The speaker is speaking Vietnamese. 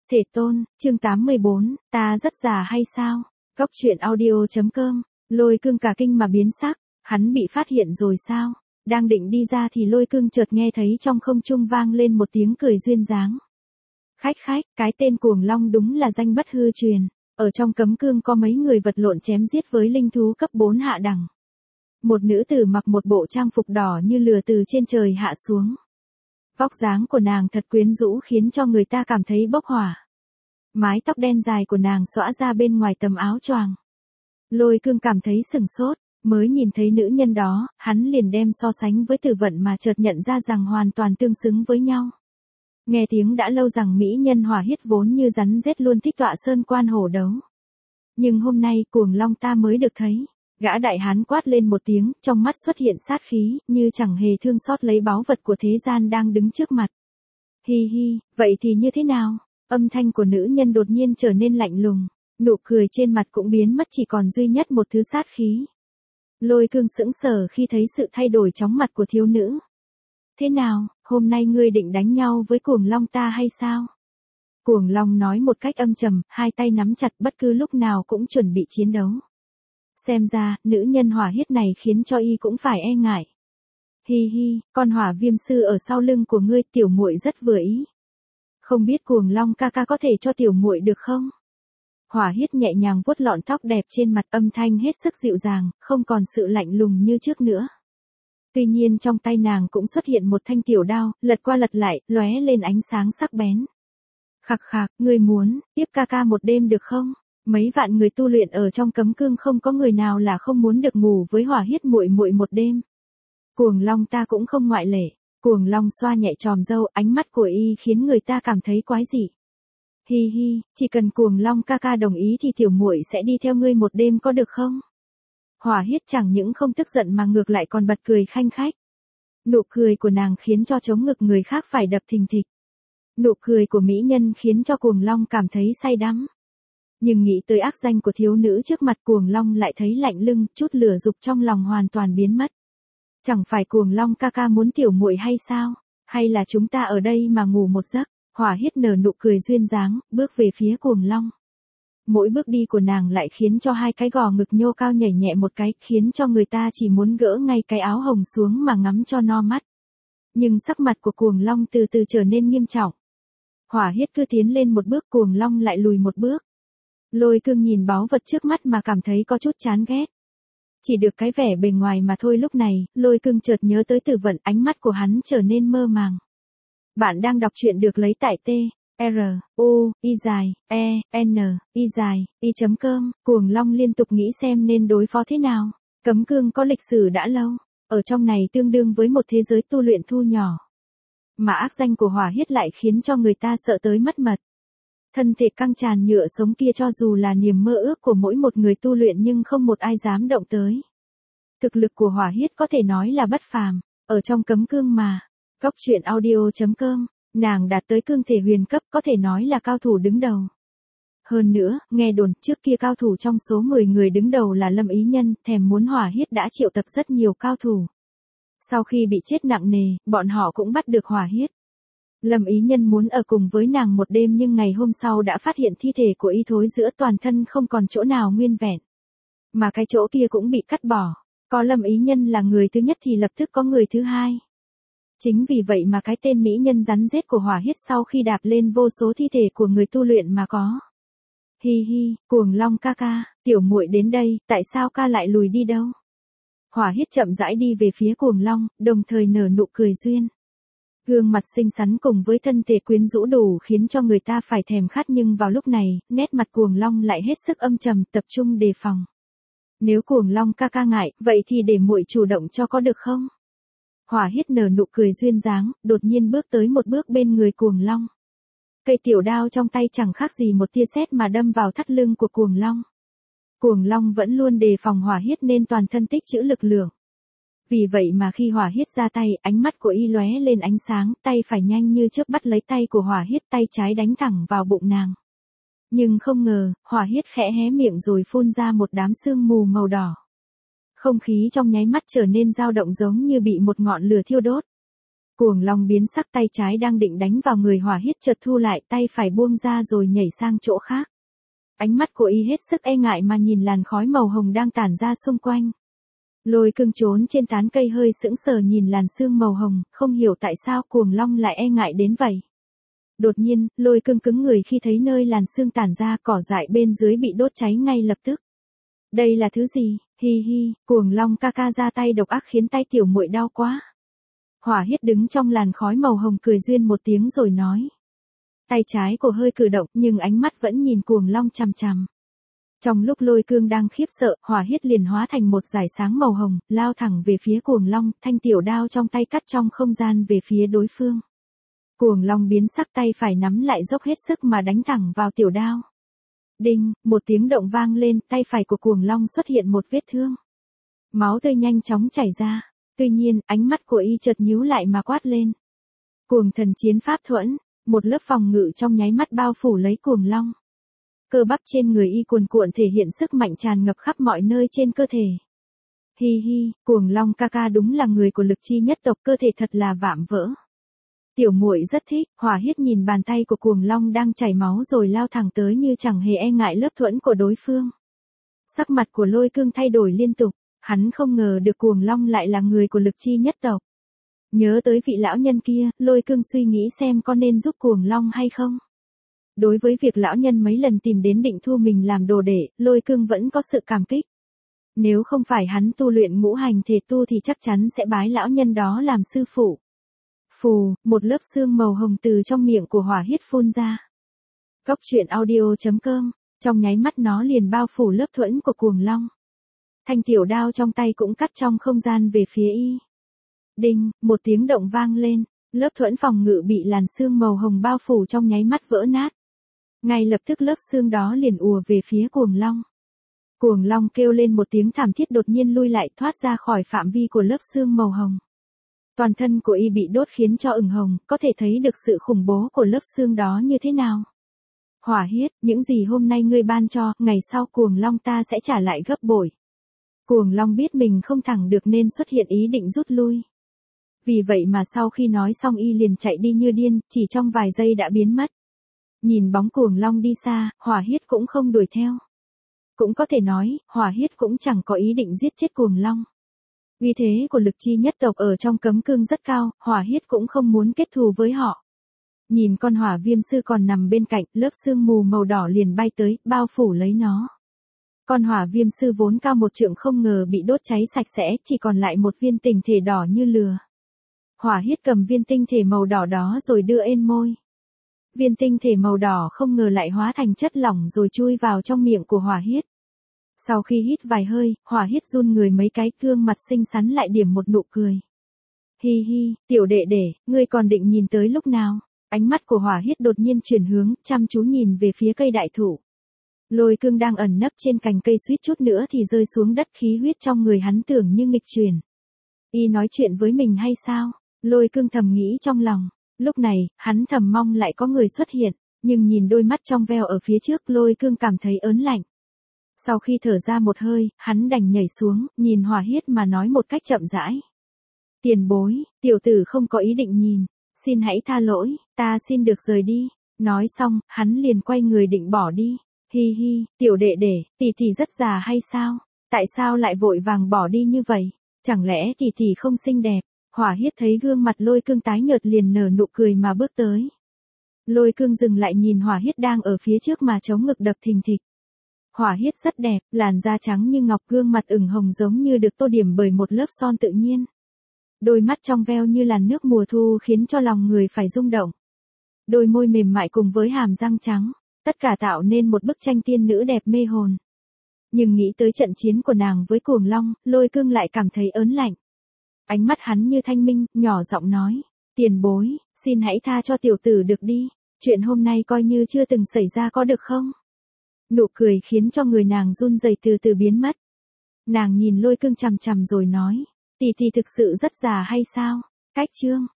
Thể tôn, chương 84, ta rất già hay sao? Góc truyện audio.com, Lôi Cương cả kinh mà biến sắc, hắn bị phát hiện rồi sao? Đang định đi ra thì Lôi Cương chợt nghe thấy trong không trung vang lên một tiếng cười duyên dáng. Khách, cái tên Cuồng Long đúng là danh bất hư truyền, ở trong cấm cương có mấy người vật lộn chém giết với linh thú cấp 4 hạ đẳng. Một nữ tử mặc một bộ trang phục đỏ như lửa từ trên trời hạ xuống. Vóc dáng của nàng thật quyến rũ khiến cho người ta cảm thấy bốc hỏa. Mái tóc đen dài của nàng xõa ra bên ngoài tấm áo choàng. Lôi Cương cảm thấy sửng sốt, mới nhìn thấy nữ nhân đó, hắn liền đem so sánh với Tử Vận mà chợt nhận ra rằng hoàn toàn tương xứng với nhau. Nghe tiếng đã lâu rằng mỹ nhân Hỏa Hiết vốn như rắn rết luôn thích tọa sơn quan hổ đấu. Nhưng hôm nay Cuồng Long ta mới được thấy. Gã đại hán quát lên một tiếng, trong mắt xuất hiện sát khí, như chẳng hề thương xót lấy báu vật của thế gian đang đứng trước mặt. Hi hi, vậy thì như thế nào? Âm thanh của nữ nhân đột nhiên trở nên lạnh lùng, nụ cười trên mặt cũng biến mất, chỉ còn duy nhất một thứ sát khí. Lôi Cương sững sờ khi thấy sự thay đổi chóng mặt của thiếu nữ. Thế nào, hôm nay ngươi định đánh nhau với Cuồng Long ta hay sao? Cuồng Long nói một cách âm trầm, hai tay nắm chặt, bất cứ lúc nào cũng chuẩn bị chiến đấu. Xem ra, nữ nhân Hỏa Hiết này khiến cho y cũng phải e ngại. Hi hi, con Hỏa Viêm sư ở sau lưng của ngươi, tiểu muội rất vừa ý. Không biết Cuồng Long ca ca có thể cho tiểu muội được không? Hỏa Hiết nhẹ nhàng vuốt lọn tóc đẹp trên mặt, âm thanh hết sức dịu dàng, không còn sự lạnh lùng như trước nữa. Tuy nhiên trong tay nàng cũng xuất hiện một thanh tiểu đao, lật qua lật lại, lóe lên ánh sáng sắc bén. Khạc khạc, ngươi muốn tiếp ca ca một đêm được không? Mấy vạn người tu luyện ở trong cấm cương không có người nào là không muốn được ngủ với Hỏa Hiết muội muội một đêm. Cuồng Long ta cũng không ngoại lệ. Cuồng Long xoa nhẹ tròm râu, ánh mắt của y khiến người ta cảm thấy quái dị. Hi hi, chỉ cần Cuồng Long ca ca đồng ý thì tiểu muội sẽ đi theo ngươi một đêm có được không? Hỏa Hiết chẳng những không tức giận mà ngược lại còn bật cười khanh khách. Nụ cười của nàng khiến cho trống ngực người khác phải đập thình thịch. Nụ cười của mỹ nhân khiến cho Cuồng Long cảm thấy say đắm. Nhưng nghĩ tới ác danh của thiếu nữ trước mặt, Cuồng Long lại thấy lạnh lưng, chút lửa dục trong lòng hoàn toàn biến mất. Chẳng phải Cuồng Long ca ca muốn tiểu muội hay sao? Hay là chúng ta ở đây mà ngủ một giấc? Hỏa Hiết nở nụ cười duyên dáng, bước về phía Cuồng Long. Mỗi bước đi của nàng lại khiến cho hai cái gò ngực nhô cao nhảy nhẹ một cái, khiến cho người ta chỉ muốn gỡ ngay cái áo hồng xuống mà ngắm cho no mắt. Nhưng sắc mặt của Cuồng Long từ từ trở nên nghiêm trọng. Hỏa Hiết cứ tiến lên một bước, Cuồng Long lại lùi một bước. Lôi Cương nhìn báu vật trước mắt mà cảm thấy có chút chán ghét. Chỉ được cái vẻ bề ngoài mà thôi. Lúc này, Lôi Cương chợt nhớ tới Tử Vận, ánh mắt của hắn trở nên mơ màng. Bạn đang đọc truyện được lấy tại t-r-u-i-e-n-i-i.com. Cuồng Long liên tục nghĩ xem nên đối phó thế nào. Cấm cương có lịch sử đã lâu, ở trong này tương đương với một thế giới tu luyện thu nhỏ. Mà ác danh của Hỏa Hiết lại khiến cho người ta sợ tới mất mật. Thân thể căng tràn nhựa sống kia cho dù là niềm mơ ước của mỗi một người tu luyện nhưng không một ai dám động tới. Thực lực của Hỏa Hiết có thể nói là bất phàm, ở trong cấm cương mà. Góc truyện audio.com, nàng đạt tới cương thể huyền cấp, có thể nói là cao thủ đứng đầu. Hơn nữa, nghe đồn trước kia cao thủ trong số 10 người đứng đầu là Lâm Ý Nhân, thèm muốn Hỏa Hiết đã triệu tập rất nhiều cao thủ. Sau khi bị chết nặng nề, bọn họ cũng bắt được Hỏa Hiết. Lâm Ý Nhân muốn ở cùng với nàng một đêm nhưng ngày hôm sau đã phát hiện thi thể của y thối giữa, toàn thân không còn chỗ nào nguyên vẹn. Mà cái chỗ kia cũng bị cắt bỏ. Có Lâm Ý Nhân là người thứ nhất thì lập tức có người thứ hai. Chính vì vậy mà cái tên mỹ nhân rắn rết của Hỏa Hiết sau khi đạp lên vô số thi thể của người tu luyện mà có. Hi hi, Cuồng Long ca ca, tiểu muội đến đây, tại sao ca lại lùi đi đâu? Hỏa Hiết chậm rãi đi về phía Cuồng Long, đồng thời nở nụ cười duyên. Gương mặt xinh xắn cùng với thân thể quyến rũ đủ khiến cho người ta phải thèm khát, nhưng vào lúc này, nét mặt Cuồng Long lại hết sức âm trầm, tập trung đề phòng. Nếu Cuồng Long ca ca ngại, vậy thì để muội chủ động cho có được không? Hỏa Hiết nở nụ cười duyên dáng, đột nhiên bước tới một bước bên người Cuồng Long. Cây tiểu đao trong tay chẳng khác gì một tia sét mà đâm vào thắt lưng của Cuồng Long. Cuồng Long vẫn luôn đề phòng Hỏa Hiết nên toàn thân tích trữ lực lượng. Vì vậy mà khi Hỏa Hiết ra tay, ánh mắt của y lóe lên ánh sáng, tay phải nhanh như chớp bắt lấy tay của Hỏa Hiết, tay trái đánh thẳng vào bụng nàng. Nhưng không ngờ, Hỏa Hiết khẽ hé miệng rồi phun ra một đám sương mù màu đỏ. Không khí trong nháy mắt trở nên dao động giống như bị một ngọn lửa thiêu đốt. Cuồng long biến sắc, tay trái đang định đánh vào người Hỏa Hiết chợt thu lại, tay phải buông ra rồi nhảy sang chỗ khác. Ánh mắt của y hết sức e ngại mà nhìn làn khói màu hồng đang tản ra xung quanh. Lôi Cương trốn trên tán cây hơi sững sờ nhìn làn sương màu hồng, không hiểu tại sao Cuồng long lại e ngại đến vậy. Đột nhiên, Lôi Cương cứng người khi thấy nơi làn sương tản ra, cỏ dại bên dưới bị đốt cháy ngay lập tức. Đây là thứ gì? Hi hi, Cuồng long ca ca ra tay độc ác khiến tay tiểu muội đau quá. Hỏa Hiết đứng trong làn khói màu hồng cười duyên một tiếng rồi nói. Tay trái cô hơi cử động nhưng ánh mắt vẫn nhìn Cuồng long chằm chằm. Trong lúc Lôi Cương đang khiếp sợ, Hỏa Hiết liền hóa thành một dải sáng màu hồng, lao thẳng về phía Cuồng long, thanh tiểu đao trong tay cắt trong không gian về phía đối phương. Cuồng long biến sắc, tay phải nắm lại dốc hết sức mà đánh thẳng vào tiểu đao. Đinh, một tiếng động vang lên, tay phải của Cuồng long xuất hiện một vết thương. Máu tươi nhanh chóng chảy ra. Tuy nhiên, ánh mắt của y chợt nhíu lại mà quát lên. Cuồng thần chiến pháp thuẫn, một lớp phòng ngự trong nháy mắt bao phủ lấy Cuồng long. Cơ bắp trên người y cuồn cuộn thể hiện sức mạnh tràn ngập khắp mọi nơi trên cơ thể. Hi hi, Cuồng long ca ca đúng là người của Lực Chi nhất tộc, cơ thể thật là vạm vỡ. Tiểu muội rất thích. Hỏa Hiết nhìn bàn tay của Cuồng long đang chảy máu rồi lao thẳng tới như chẳng hề e ngại lớp thuẫn của đối phương. Sắc mặt của Lôi Cương thay đổi liên tục, hắn không ngờ được Cuồng long lại là người của Lực Chi nhất tộc. Nhớ tới vị lão nhân kia, Lôi Cương suy nghĩ xem có nên giúp Cuồng long hay không. Đối với việc lão nhân mấy lần tìm đến định thu mình làm đồ đệ, Lôi Cương vẫn có sự cảm kích. Nếu không phải hắn tu luyện ngũ hành thể tu thì chắc chắn sẽ bái lão nhân đó làm sư phụ. Phù, một lớp sương màu hồng từ trong miệng của Hỏa Hiết phun ra. Cốc truyện audio.com, trong nháy mắt nó liền bao phủ lớp thuẫn của Cuồng long. Thanh tiểu đao trong tay cũng cắt trong không gian về phía y. Đinh, một tiếng động vang lên, lớp thuẫn phòng ngự bị làn sương màu hồng bao phủ trong nháy mắt vỡ nát. Ngay lập tức lớp sương đó liền ùa về phía Cuồng long. Cuồng long kêu lên một tiếng thảm thiết, đột nhiên lui lại, thoát ra khỏi phạm vi của lớp sương màu hồng. Toàn thân của y bị đốt khiến cho ửng hồng, có thể thấy được sự khủng bố của lớp sương đó như thế nào. Hỏa Hiết, những gì hôm nay ngươi ban cho, ngày sau Cuồng long ta sẽ trả lại gấp bội. Cuồng long biết mình không thẳng được nên xuất hiện ý định rút lui. Vì vậy mà sau khi nói xong y liền chạy đi như điên, chỉ trong vài giây đã biến mất. Nhìn bóng Cuồng long đi xa, Hỏa Hiết cũng không đuổi theo. Cũng có thể nói, Hỏa Hiết cũng chẳng có ý định giết chết Cuồng long. Uy thế của Lực Chi nhất tộc ở trong cấm cương rất cao, Hỏa Hiết cũng không muốn kết thù với họ. Nhìn con Hỏa Viêm sư còn nằm bên cạnh, lớp sương mù màu đỏ liền bay tới, bao phủ lấy nó. Con Hỏa Viêm sư vốn cao 1 trượng không ngờ bị đốt cháy sạch sẽ, chỉ còn lại một viên tinh thể đỏ như lửa. Hỏa Hiết cầm viên tinh thể màu đỏ đó rồi đưa lên môi. Viên tinh thể màu đỏ không ngờ lại hóa thành chất lỏng rồi chui vào trong miệng của Hỏa Hiết. Sau khi hít vài hơi, Hỏa Hiết run người mấy cái, gương mặt xinh xắn lại điểm một nụ cười. Hi hi, tiểu đệ đệ, ngươi còn định nhìn tới lúc nào? Ánh mắt của Hỏa Hiết đột nhiên chuyển hướng, chăm chú nhìn về phía cây đại thụ. Lôi Cương đang ẩn nấp trên cành cây suýt chút nữa thì rơi xuống đất, khí huyết trong người hắn tưởng như nghịch chuyển. Y nói chuyện với mình hay sao? Lôi Cương thầm nghĩ trong lòng. Lúc này, hắn thầm mong lại có người xuất hiện, nhưng nhìn đôi mắt trong veo ở phía trước, Lôi Cương cảm thấy ớn lạnh. Sau khi thở ra một hơi, hắn đành nhảy xuống, nhìn Hỏa Hiết mà nói một cách chậm rãi. Tiền bối, tiểu tử không có ý định nhìn, xin hãy tha lỗi, ta xin được rời đi. Nói xong, hắn liền quay người định bỏ đi. Hi hi, tiểu đệ đệ, tỷ tỷ rất già hay sao? Tại sao lại vội vàng bỏ đi như vậy? Chẳng lẽ tỷ tỷ không xinh đẹp? Hỏa Hiết thấy gương mặt Lôi Cương tái nhợt liền nở nụ cười mà bước tới. Lôi Cương dừng lại nhìn Hỏa Hiết đang ở phía trước mà chống ngực đập thình thịch. Hỏa Hiết rất đẹp, làn da trắng như ngọc, gương mặt ửng hồng giống như được tô điểm bởi một lớp son tự nhiên. Đôi mắt trong veo như làn nước mùa thu khiến cho lòng người phải rung động. Đôi môi mềm mại cùng với hàm răng trắng, tất cả tạo nên một bức tranh tiên nữ đẹp mê hồn. Nhưng nghĩ tới trận chiến của nàng với Cuồng long, Lôi Cương lại cảm thấy ớn lạnh. Ánh mắt hắn như thanh minh, nhỏ giọng nói, tiền bối, xin hãy tha cho tiểu tử được đi, chuyện hôm nay coi như chưa từng xảy ra có được không? Nụ cười khiến cho người nàng run rẩy từ từ biến mất. Nàng nhìn Lôi Cương chằm chằm rồi nói, tỷ tỷ thực sự rất già hay sao? Cách chương